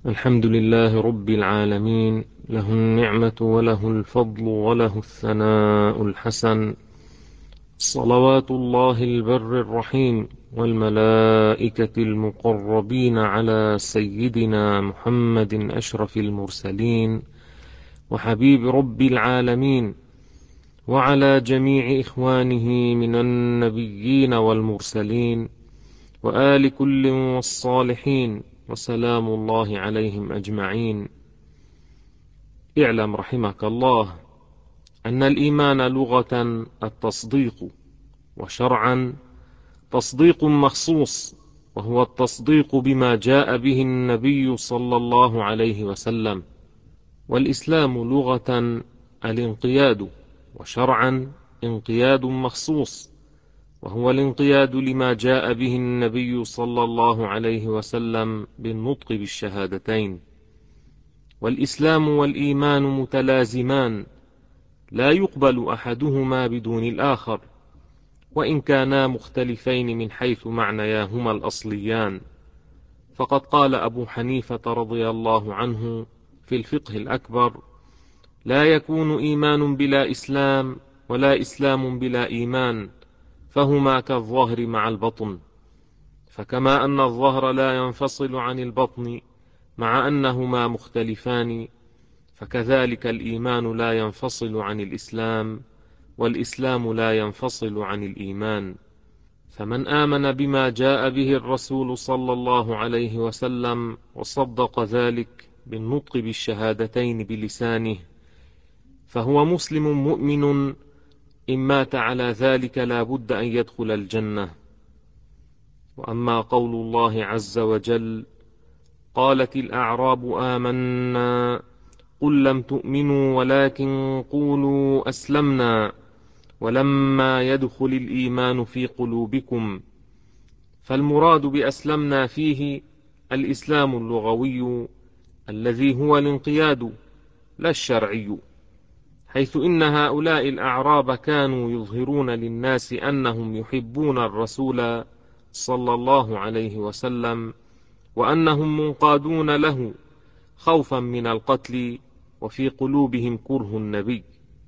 الحمد لله رب العالمين، له النعمة وله الفضل وله الثناء الحسن. صلوات الله البر الرحيم والملائكة المقربين على سيدنا محمد أشرف المرسلين وحبيب رب العالمين، وعلى جميع إخوانه من النبيين والمرسلين وآل كل والصالحين، وسلام الله عليهم أجمعين. اعلم رحمك الله أن الإيمان لغة التصديق، وشرعا تصديق مخصوص، وهو التصديق بما جاء به النبي صلى الله عليه وسلم. والإسلام لغة الانقياد، وشرعا انقياد مخصوص، وهو الانقياد لما جاء به النبي صلى الله عليه وسلم بالنطق بالشهادتين. والإسلام والإيمان متلازمان، لا يقبل أحدهما بدون الآخر، وإن كانا مختلفين من حيث معنياهما الأصليان. فقد قال أبو حنيفة رضي الله عنه في الفقه الأكبر: لا يكون إيمان بلا إسلام، ولا إسلام بلا إيمان، فهما كالظهر مع البطن. فكما أن الظهر لا ينفصل عن البطن مع أنهما مختلفان، فكذلك الإيمان لا ينفصل عن الإسلام، والإسلام لا ينفصل عن الإيمان. فمن آمن بما جاء به الرسول صلى الله عليه وسلم وصدق ذلك بالنطق بالشهادتين بلسانه، فهو مسلم مؤمن، إن مات على ذلك لا بد أن يدخل الجنة. وأما قول الله عز وجل: قالت الأعراب آمنا قل لم تؤمنوا ولكن قولوا أسلمنا ولما يدخل الإيمان في قلوبكم، فالمراد بأسلمنا فيه الإسلام اللغوي الذي هو الانقياد، لا الشرعي، حيث إن هؤلاء الأعراب كانوا يظهرون للناس أنهم يحبون الرسول صلى الله عليه وسلم، وأنهم منقادون له خوفا من القتل، وفي قلوبهم كره النبي.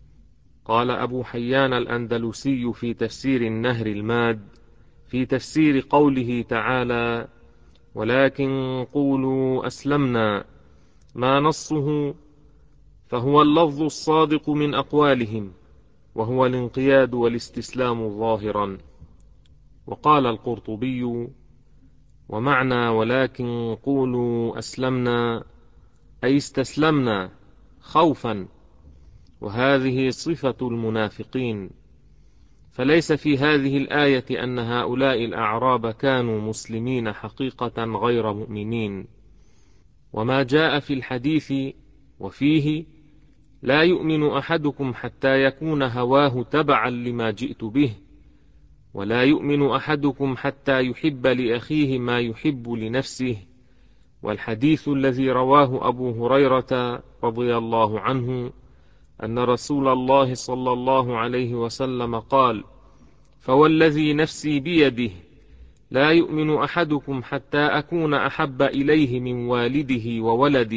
قال أبو حيان الأندلسي في تفسير النهر الماد في تفسير قوله تعالى: ولكن قولوا أسلمنا، ما نصه فهو اللفظ الصادق من أقوالهم، وهو الانقياد والاستسلام ظاهرا. وقال القرطبي: ومعنى ولكن قولوا أسلمنا أي استسلمنا خوفا، وهذه صفة المنافقين. فليس في هذه الآية أن هؤلاء الأعراب كانوا مسلمين حقيقة غير مؤمنين. وما جاء في الحديث وفيه: لا يؤمن أحدكم حتى يكون هواه تبعا لما جئت به، ولا يؤمن أحدكم حتى يحب لأخيه ما يحب لنفسه. والحديث الذي رواه أبو هريرة رضي الله عنه أن رسول الله صلى الله عليه وسلم قال: فوالذي نفسي بيده لا يؤمن أحدكم حتى أكون أحب إليه من والده وولده.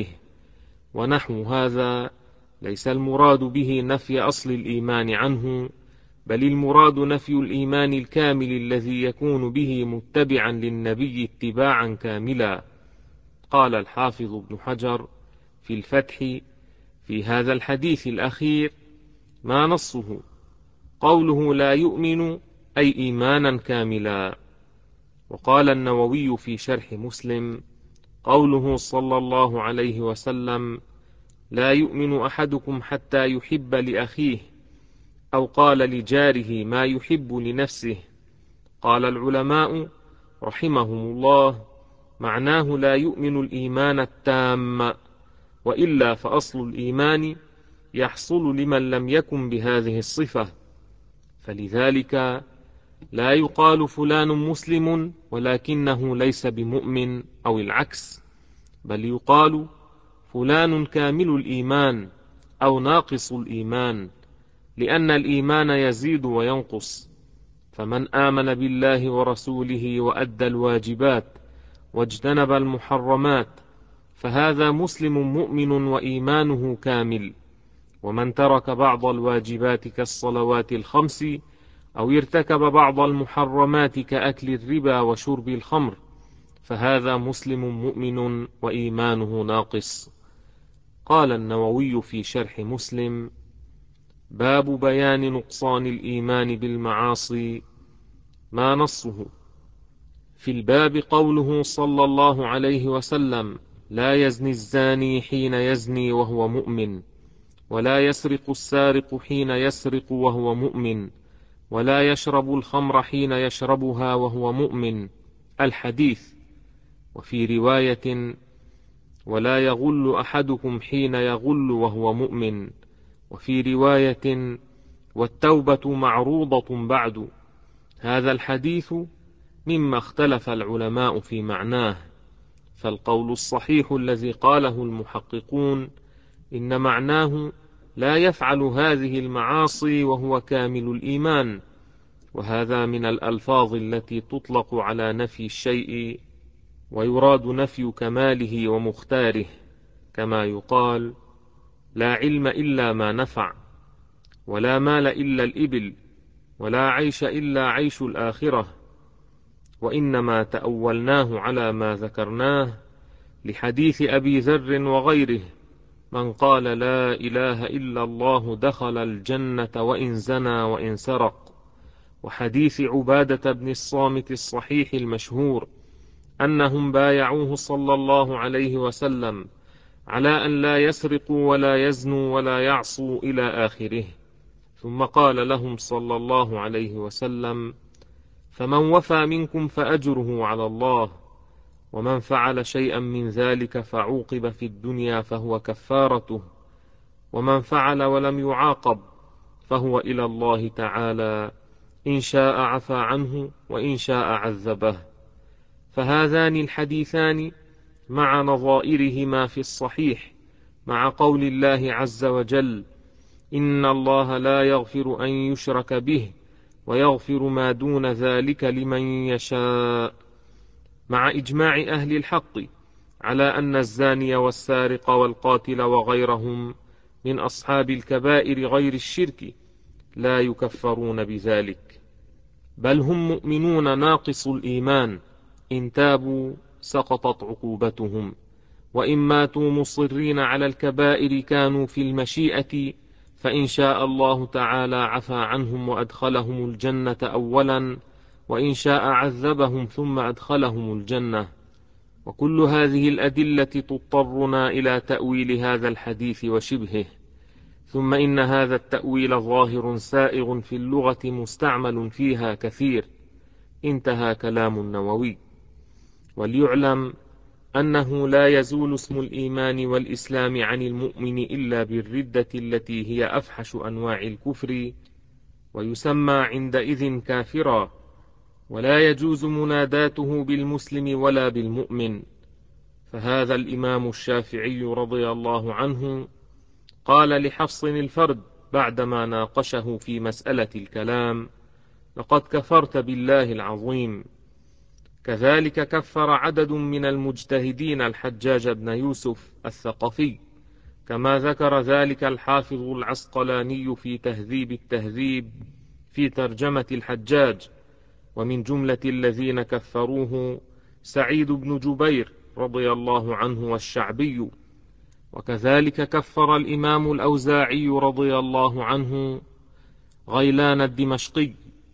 ونحو هذا ليس المراد به نفي أصل الإيمان عنه، بل المراد نفي الإيمان الكامل الذي يكون به متبعا للنبي اتباعا كاملا. قال الحافظ ابن حجر في الفتح في هذا الحديث الأخير: ما نصه قوله لا يؤمن أي إيمانا كاملا. وقال النووي في شرح مسلم: قوله صلى الله عليه وسلم لا يؤمن أحدكم حتى يحب لأخيه، أو قال لجاره ما يحب لنفسه. قال العلماء رحمهم الله: معناه لا يؤمن الإيمان التام، وإلا فأصل الإيمان يحصل لمن لم يكن بهذه الصفة. فلذلك لا يقال فلان مسلم ولكنه ليس بمؤمن أو العكس، بل يقال فلان كامل الإيمان أو ناقص الإيمان، لأن الإيمان يزيد وينقص. فمن آمن بالله ورسوله وأدى الواجبات واجتنب المحرمات فهذا مسلم مؤمن وإيمانه كامل. ومن ترك بعض الواجبات كالصلوات الخمس أو ارتكب بعض المحرمات كأكل الربا وشرب الخمر فهذا مسلم مؤمن وإيمانه ناقص. قال النووي في شرح مسلم: باب بيان نقصان الإيمان بالمعاصي. ما نصه؟ في الباب قوله صلى الله عليه وسلم: لا يزني الزاني حين يزني وهو مؤمن، ولا يسرق السارق حين يسرق وهو مؤمن، ولا يشرب الخمر حين يشربها وهو مؤمن، الحديث. وفي رواية: ولا يغل أحدكم حين يغل وهو مؤمن. وفي رواية: والتوبة معروضة بعد. هذا الحديث مما اختلف العلماء في معناه، فالقول الصحيح الذي قاله المحققون إن معناه لا يفعل هذه المعاصي وهو كامل الإيمان، وهذا من الألفاظ التي تطلق على نفي الشيء ويراد نفي كماله ومختاره، كما يقال: لا علم إلا ما نفع، ولا مال إلا الإبل، ولا عيش إلا عيش الآخرة. وإنما تأولناه على ما ذكرناه لحديث أبي ذر وغيره: من قال لا إله إلا الله دخل الجنة وإن زنى وإن سرق. وحديث عبادة بن الصامت الصحيح المشهور أنهم بايعوه صلى الله عليه وسلم على أن لا يسرقوا ولا يزنوا ولا يعصوا إلى آخره، ثم قال لهم صلى الله عليه وسلم: فمن وفى منكم فأجره على الله، ومن فعل شيئا من ذلك فعوقب في الدنيا فهو كفارته، ومن فعل ولم يعاقب فهو إلى الله تعالى، إن شاء عفى عنه وإن شاء عذبه. فهذان الحديثان مع نظائرهما في الصحيح مع قول الله عز وجل: إن الله لا يغفر أن يشرك به ويغفر ما دون ذلك لمن يشاء، مع إجماع أهل الحق على أن الزاني والسارق والقاتل وغيرهم من أصحاب الكبائر غير الشرك لا يكفرون بذلك، بل هم مؤمنون ناقص الإيمان، إن تابوا سقطت عقوبتهم، وإن ماتوا مصرين على الكبائر كانوا في المشيئة، فإن شاء الله تعالى عفى عنهم وأدخلهم الجنة أولا، وإن شاء عذبهم ثم أدخلهم الجنة. وكل هذه الأدلة تضطرنا إلى تأويل هذا الحديث وشبهه، ثم إن هذا التأويل ظاهر سائغ في اللغة مستعمل فيها كثير. انتهى كلام النووي. وليعلم أنه لا يزول اسم الإيمان والإسلام عن المؤمن إلا بالردة التي هي أفحش أنواع الكفر، ويسمى عندئذ كافرا، ولا يجوز مناداته بالمسلم ولا بالمؤمن. فهذا الإمام الشافعي رضي الله عنه قال لحفص الفرد بعدما ناقشه في مسألة الكلام: لقد كفرت بالله العظيم. كذلك كفر عدد من المجتهدين الحجاج بن يوسف الثقفي، كما ذكر ذلك الحافظ العسقلاني في تهذيب التهذيب في ترجمة الحجاج. ومن جملة الذين كفروه سعيد بن جبير رضي الله عنه والشعبي. وكذلك كفر الإمام الأوزاعي رضي الله عنه غيلان الدمشقي،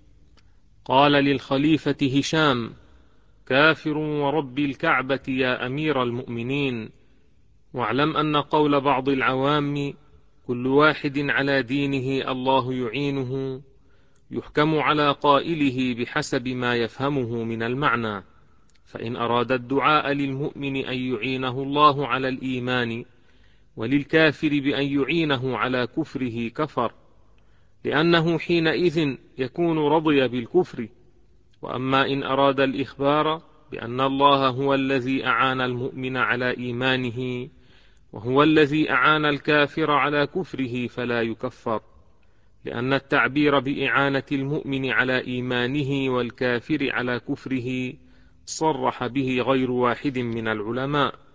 قال للخليفة هشام: كافر ورب الكعبة يا أمير المؤمنين، واعلم أن قول بعض العوام كل واحد على دينه الله يعينه يحكم على قائله بحسب ما يفهمه من المعنى، فإن أراد الدعاء للمؤمن أن يعينه الله على الإيمان، وللكافر بأن يعينه على كفره كفر، لأنه حينئذ يكون رضي بالكفر. وأما إن أراد الإخبار بأن الله هو الذي أعان المؤمن على إيمانه وهو الذي أعان الكافر على كفره فلا يكفر، لأن التعبير بإعانة المؤمن على إيمانه والكافر على كفره صرح به غير واحد من العلماء.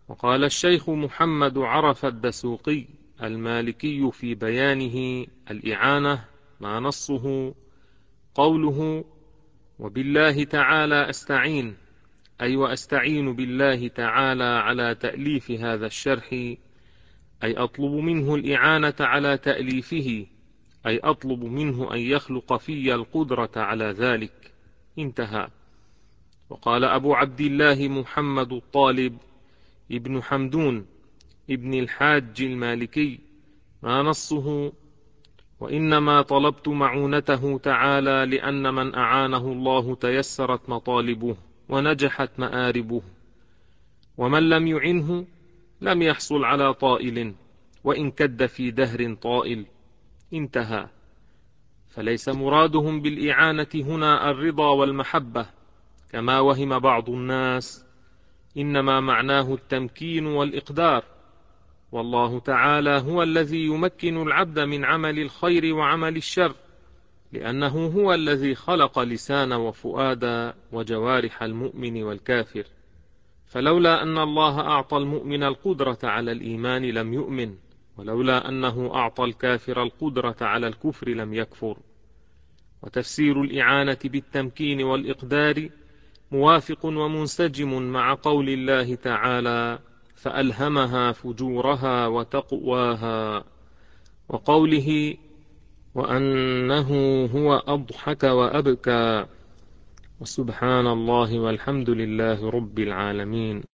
وقال الشيخ محمد عرف الدسوقي المالكي في بيانه الإعانة ما نصه قوله: وبالله تعالى أستعين، أي وأستعين بالله تعالى على تأليف هذا الشرح، أي أطلب منه الإعانة على تأليفه، أي أطلب منه أن يخلق في القدرة على ذلك. انتهى. وقال أبو عبد الله محمد الطالب ابن حمدون ابن الحاج المالكي ما نصه: وإنما طلبت معونته تعالى لأن من أعانه الله تيسرت مطالبه ونجحت مآربه، ومن لم يعنه لم يحصل على طائل وإن كد في دهر طائل. انتهى. فليس مرادهم بالإعانة هنا الرضا والمحبة كما وهم بعض الناس، إنما معناه التمكين والإقدار، والله تعالى هو الذي يمكن العبد من عمل الخير وعمل الشر، لأنه هو الذي خلق لسان وفؤاد وجوارح المؤمن والكافر. فلولا أن الله أعطى المؤمن القدرة على الإيمان لم يؤمن، ولولا أنه أعطى الكافر القدرة على الكفر لم يكفر. وتفسير الإعانة بالتمكين والإقدار موافق ومنسجم مع قول الله تعالى: فألهمها فجورها وتقواها، وقوله: وأنه هو أضحك وأبكى. وسبحان الله والحمد لله رب العالمين.